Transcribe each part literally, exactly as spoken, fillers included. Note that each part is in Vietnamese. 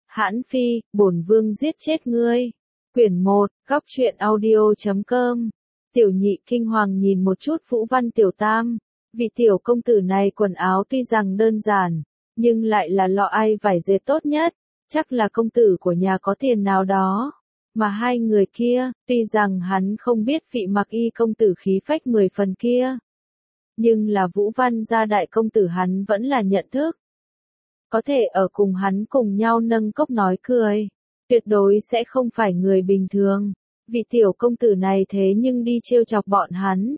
Hãn Phi, bổn vương giết chết ngươi. Quyển một, góc truyện audio chấm com. Tiểu nhị kinh hoàng nhìn một chút Vũ Văn Tiểu Tam. Vị tiểu công tử này quần áo tuy rằng đơn giản, nhưng lại là lọ ai vải dệt tốt nhất. Chắc là công tử của nhà có tiền nào đó. Mà hai người kia, tuy rằng hắn không biết vị Mặc Y công tử khí phách mười phần kia, nhưng là Vũ Văn gia đại công tử hắn vẫn là nhận thức. Có thể ở cùng hắn cùng nhau nâng cốc nói cười, tuyệt đối sẽ không phải người bình thường. Vị tiểu công tử này thế nhưng đi trêu chọc bọn hắn.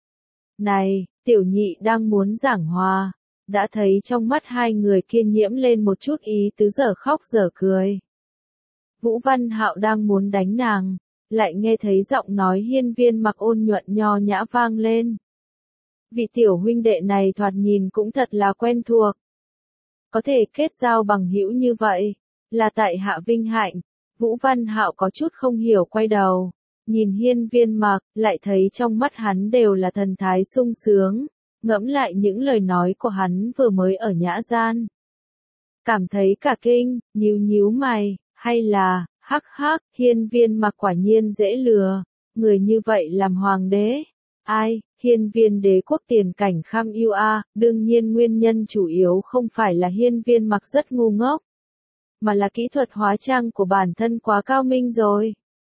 Này, tiểu nhị đang muốn giảng hòa, đã thấy trong mắt hai người kia nhiễm lên một chút ý tứ dở khóc dở cười. Vũ Văn Hạo đang muốn đánh nàng, lại nghe thấy giọng nói hiên viên Mặc ôn nhuận nho nhã vang lên. Vị tiểu huynh đệ này thoạt nhìn cũng thật là quen thuộc. Có thể kết giao bằng hữu như vậy, là tại hạ vinh hạnh. Vũ Văn Hạo có chút không hiểu quay đầu, nhìn hiên viên Mặc, lại thấy trong mắt hắn đều là thần thái sung sướng, ngẫm lại những lời nói của hắn vừa mới ở nhã gian. Cảm thấy cả kinh, nhíu nhíu mày, hay là, hắc hắc, hiên viên Mặc quả nhiên dễ lừa, người như vậy làm hoàng đế. Ai, hiên viên đế quốc tiền cảnh kham yêu a, đương nhiên nguyên nhân chủ yếu không phải là hiên viên Mặc rất ngu ngốc, mà là kỹ thuật hóa trang của bản thân quá cao minh rồi.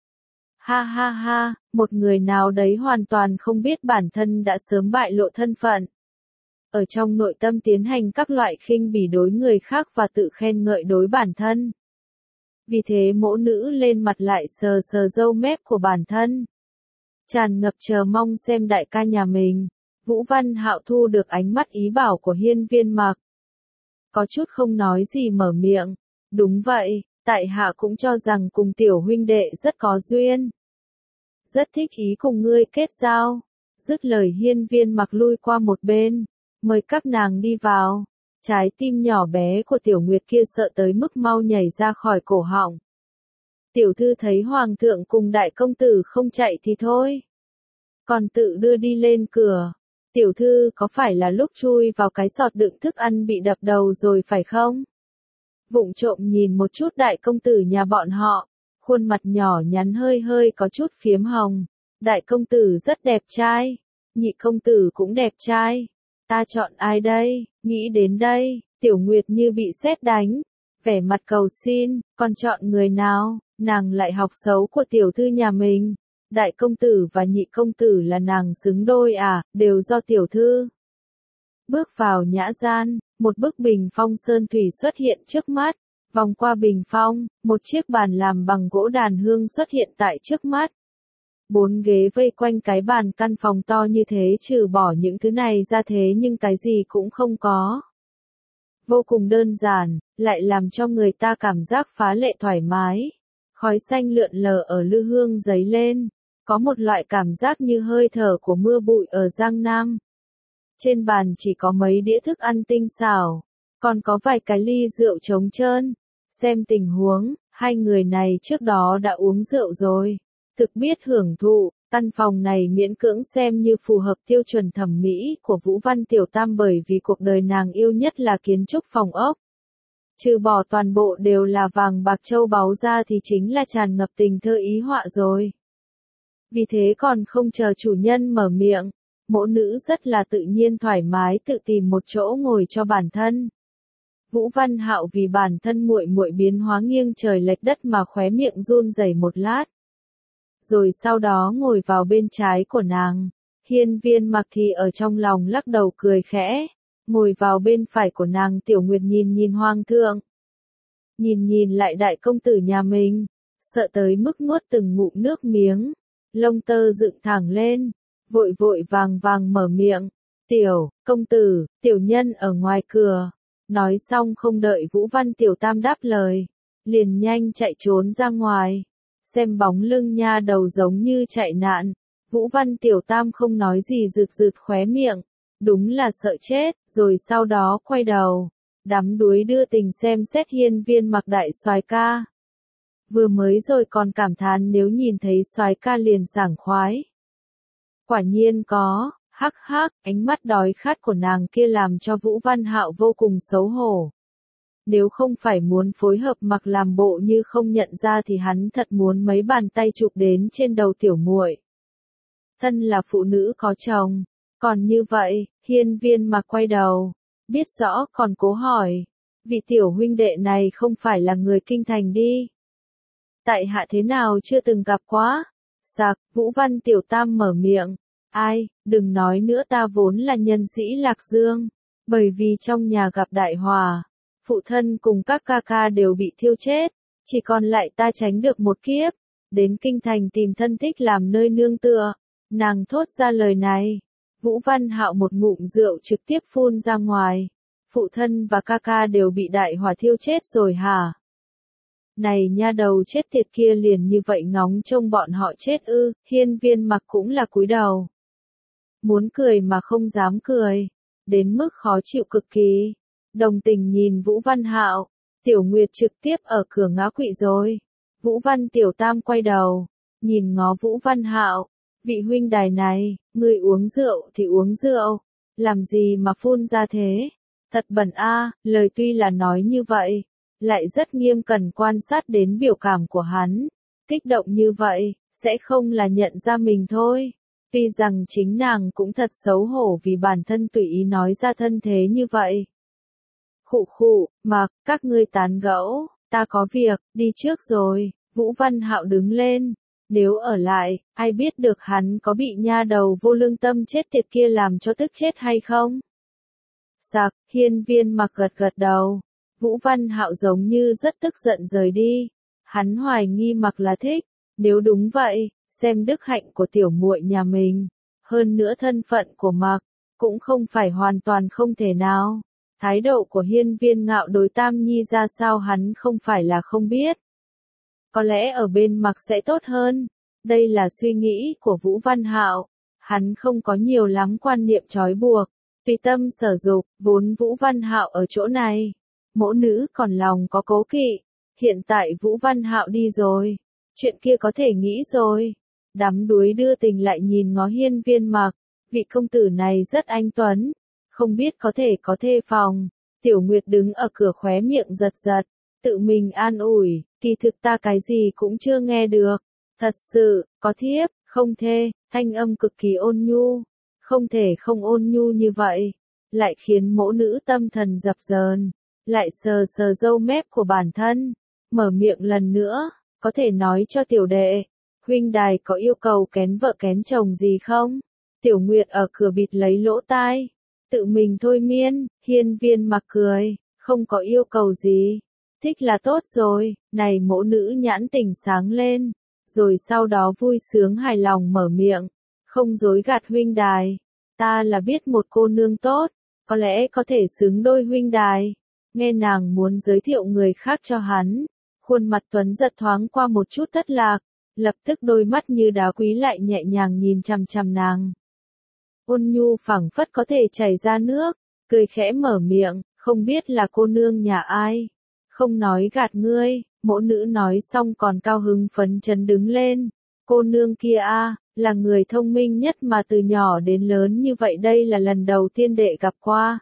Ha ha ha, một người nào đấy hoàn toàn không biết bản thân đã sớm bại lộ thân phận. Ở trong nội tâm tiến hành các loại khinh bỉ đối người khác và tự khen ngợi đối bản thân. Vì thế mỗ nữ lên mặt lại sờ sờ râu mép của bản thân, tràn ngập chờ mong xem đại ca nhà mình. Vũ Văn Hạo thu được ánh mắt ý bảo của hiên viên Mặc, có chút không nói gì mở miệng. Đúng vậy, tại hạ cũng cho rằng cùng tiểu huynh đệ rất có duyên. Rất thích ý cùng ngươi kết giao. Dứt lời hiên viên Mặc lui qua một bên, mời các nàng đi vào. Trái tim nhỏ bé của tiểu nguyệt kia sợ tới mức mau nhảy ra khỏi cổ họng. Tiểu thư thấy hoàng thượng cùng đại công tử không chạy thì thôi, còn tự đưa đi lên cửa. Tiểu thư có phải là lúc chui vào cái sọt đựng thức ăn bị đập đầu rồi phải không? Vụng trộm nhìn một chút đại công tử nhà bọn họ, khuôn mặt nhỏ nhắn hơi hơi có chút phiếm hồng. Đại công tử rất đẹp trai, nhị công tử cũng đẹp trai. Ta chọn ai đây? Nghĩ đến đây, tiểu nguyệt như bị sét đánh, vẻ mặt cầu xin, con chọn người nào? Nàng lại học xấu của tiểu thư nhà mình. Đại công tử và nhị công tử là nàng xứng đôi à, đều do tiểu thư. Bước vào nhã gian, một bức bình phong sơn thủy xuất hiện trước mắt. Vòng qua bình phong, một chiếc bàn làm bằng gỗ đàn hương xuất hiện tại trước mắt. Bốn ghế vây quanh cái bàn, căn phòng to như thế trừ bỏ những thứ này ra thế nhưng cái gì cũng không có. Vô cùng đơn giản, lại làm cho người ta cảm giác phá lệ thoải mái. Khói xanh lượn lờ ở lư hương dấy lên, có một loại cảm giác như hơi thở của mưa bụi ở Giang Nam. Trên bàn chỉ có mấy đĩa thức ăn tinh xảo, còn có vài cái ly rượu trống trơn. Xem tình huống, hai người này trước đó đã uống rượu rồi, thực biết hưởng thụ. Căn phòng này miễn cưỡng xem như phù hợp tiêu chuẩn thẩm mỹ của Vũ Văn Tiểu Tam, bởi vì cuộc đời nàng yêu nhất là kiến trúc phòng ốc. Trừ bỏ toàn bộ đều là vàng bạc châu báu ra thì chính là tràn ngập tình thơ ý họa rồi. Vì thế còn không chờ chủ nhân mở miệng, mỗ nữ rất là tự nhiên thoải mái tự tìm một chỗ ngồi cho bản thân. Vũ Văn Hạo vì bản thân muội muội biến hóa nghiêng trời lệch đất mà khóe miệng run rẩy một lát. Rồi sau đó ngồi vào bên trái của nàng. Hiên viên Mặc thì ở trong lòng lắc đầu cười khẽ. Ngồi vào bên phải của nàng. Tiểu Nguyệt nhìn nhìn hoàng thượng, nhìn nhìn lại đại công tử nhà mình, sợ tới mức nuốt từng ngụm nước miếng, lông tơ dựng thẳng lên, vội vội vàng vàng mở miệng. Tiểu công tử, tiểu nhân ở ngoài cửa. Nói xong không đợi Vũ Văn Tiểu Tam đáp lời, liền nhanh chạy trốn ra ngoài. Xem bóng lưng nha đầu giống như chạy nạn. Vũ Văn Tiểu Tam không nói gì, rực rực khóe miệng, đúng là sợ chết. Rồi sau đó quay đầu, đắm đuối đưa tình xem xét hiên viên Mặc đại soái ca. Vừa mới rồi còn cảm thán nếu nhìn thấy soái ca liền sảng khoái. Quả nhiên có. Hắc hắc, ánh mắt đói khát của nàng kia làm cho Vũ Văn Hạo vô cùng xấu hổ. Nếu không phải muốn phối hợp mặc làm bộ như không nhận ra thì hắn thật muốn mấy bàn tay chụp đến trên đầu tiểu muội. Thân là phụ nữ có chồng, còn như vậy, hiên viên mặc quay đầu, biết rõ còn cố hỏi, vị tiểu huynh đệ này không phải là người kinh thành đi. Tại hạ thế nào chưa từng gặp quá? Sạc, Vũ Văn Tiểu Tam mở miệng, ai, đừng nói nữa, ta vốn là nhân sĩ Lạc Dương, bởi vì trong nhà gặp đại hỏa, phụ thân cùng các ca ca đều bị thiêu chết, chỉ còn lại ta tránh được một kiếp, đến kinh thành tìm thân thích làm nơi nương tựa. Nàng thốt ra lời này, Vũ Văn Hạo một ngụm rượu trực tiếp phun ra ngoài, phụ thân và ca ca đều bị đại hỏa thiêu chết rồi hả? Này nha đầu chết tiệt kia liền như vậy ngóng trông bọn họ chết ư? Hiên viên mặc cũng là cúi đầu. Muốn cười mà không dám cười, đến mức khó chịu cực kỳ. Đồng tình nhìn Vũ Văn Hạo, Tiểu Nguyệt trực tiếp ở cửa ngã quỵ rồi. Vũ Văn Tiểu Tam quay đầu, nhìn ngó Vũ Văn Hạo, vị huynh đài này, người uống rượu thì uống rượu, làm gì mà phun ra thế? Thật bẩn a, lời tuy là nói như vậy, lại rất nghiêm cần quan sát đến biểu cảm của hắn. Kích động như vậy, sẽ không là nhận ra mình thôi. Tuy rằng chính nàng cũng thật xấu hổ vì bản thân tùy ý nói ra thân thế như vậy. Khụ khụ, mặc, các ngươi tán gẫu, ta có việc, đi trước rồi. Vũ Văn Hạo đứng lên. Nếu ở lại, ai biết được hắn có bị nha đầu vô lương tâm chết tiệt kia làm cho tức chết hay không? Sạc, hiên viên mặc gật gật đầu. Vũ Văn Hạo giống như rất tức giận rời đi. Hắn hoài nghi mặc là thích. Nếu đúng vậy, xem đức hạnh của tiểu muội nhà mình. Hơn nữa thân phận của mặc, cũng không phải hoàn toàn không thể nào. Thái độ của hiên viên ngạo đối Tam Nhi ra sao hắn không phải là không biết. Có lẽ ở bên mặc sẽ tốt hơn. Đây là suy nghĩ của Vũ Văn Hạo. Hắn không có nhiều lắm quan niệm trói buộc. Tùy tâm sở dục, vốn Vũ Văn Hạo ở chỗ này. Mỗ nữ còn lòng có cố kỵ. Hiện tại Vũ Văn Hạo đi rồi. Chuyện kia có thể nghĩ rồi. Đắm đuối đưa tình lại nhìn ngó hiên viên mặc. Vị công tử này rất anh tuấn. Không biết có thể có thê phòng. Tiểu Nguyệt đứng ở cửa khóe miệng giật giật. Tự mình an ủi, kỳ thực ta cái gì cũng chưa nghe được. Thật sự, có thiếp, không thê, thanh âm cực kỳ ôn nhu. Không thể không ôn nhu như vậy. Lại khiến mỗ nữ tâm thần dập dờn. Lại sờ sờ râu mép của bản thân. Mở miệng lần nữa, có thể nói cho tiểu đệ. Huynh đài có yêu cầu kén vợ kén chồng gì không? Tiểu Nguyệt ở cửa bịt lấy lỗ tai. Tự mình thôi miên, hiên viên mặc cười, không có yêu cầu gì. Thích là tốt rồi, này mỗ nữ nhãn tình sáng lên. Rồi sau đó vui sướng hài lòng mở miệng. Không dối gạt huynh đài. Ta là biết một cô nương tốt. Có lẽ có thể xứng đôi huynh đài. Nghe nàng muốn giới thiệu người khác cho hắn. Khuôn mặt Tuấn giật thoáng qua một chút thất lạc. Lập tức đôi mắt như đá quý lại nhẹ nhàng nhìn chằm chằm nàng. Ôn nhu phảng phất có thể chảy ra nước. Cười khẽ mở miệng, không biết là cô nương nhà ai. Không nói gạt ngươi, mỗ nữ nói xong còn cao hứng phấn chấn đứng lên. Cô nương kia a, là người thông minh nhất mà từ nhỏ đến lớn như vậy đây là lần đầu tiên đệ gặp qua.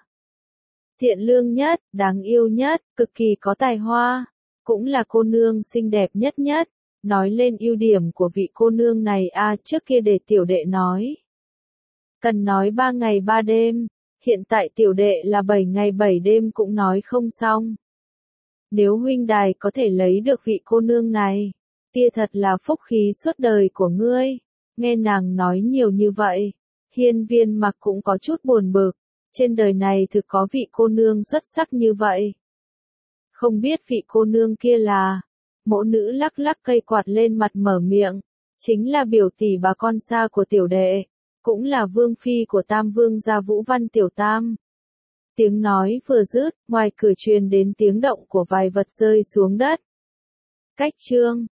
Thiện lương nhất, đáng yêu nhất, cực kỳ có tài hoa, cũng là cô nương xinh đẹp nhất nhất. Nói lên ưu điểm của vị cô nương này a, trước kia để tiểu đệ nói. Cần nói ba ngày ba đêm, hiện tại tiểu đệ là bảy ngày bảy đêm cũng nói không xong. Nếu huynh đài có thể lấy được vị cô nương này, kia thật là phúc khí suốt đời của ngươi. Nghe nàng nói nhiều như vậy, hiên viên mặc cũng có chút buồn bực. Trên đời này thực có vị cô nương xuất sắc như vậy. Không biết vị cô nương kia là, mỗ nữ lắc lắc cây quạt lên mặt mở miệng, chính là biểu tỷ bà con xa của tiểu đệ, cũng là vương phi của Tam Vương gia Vũ Văn Tiểu Tam. Tiếng nói vừa dứt, ngoài cửa truyền đến tiếng động của vài vật rơi xuống đất. Cách chương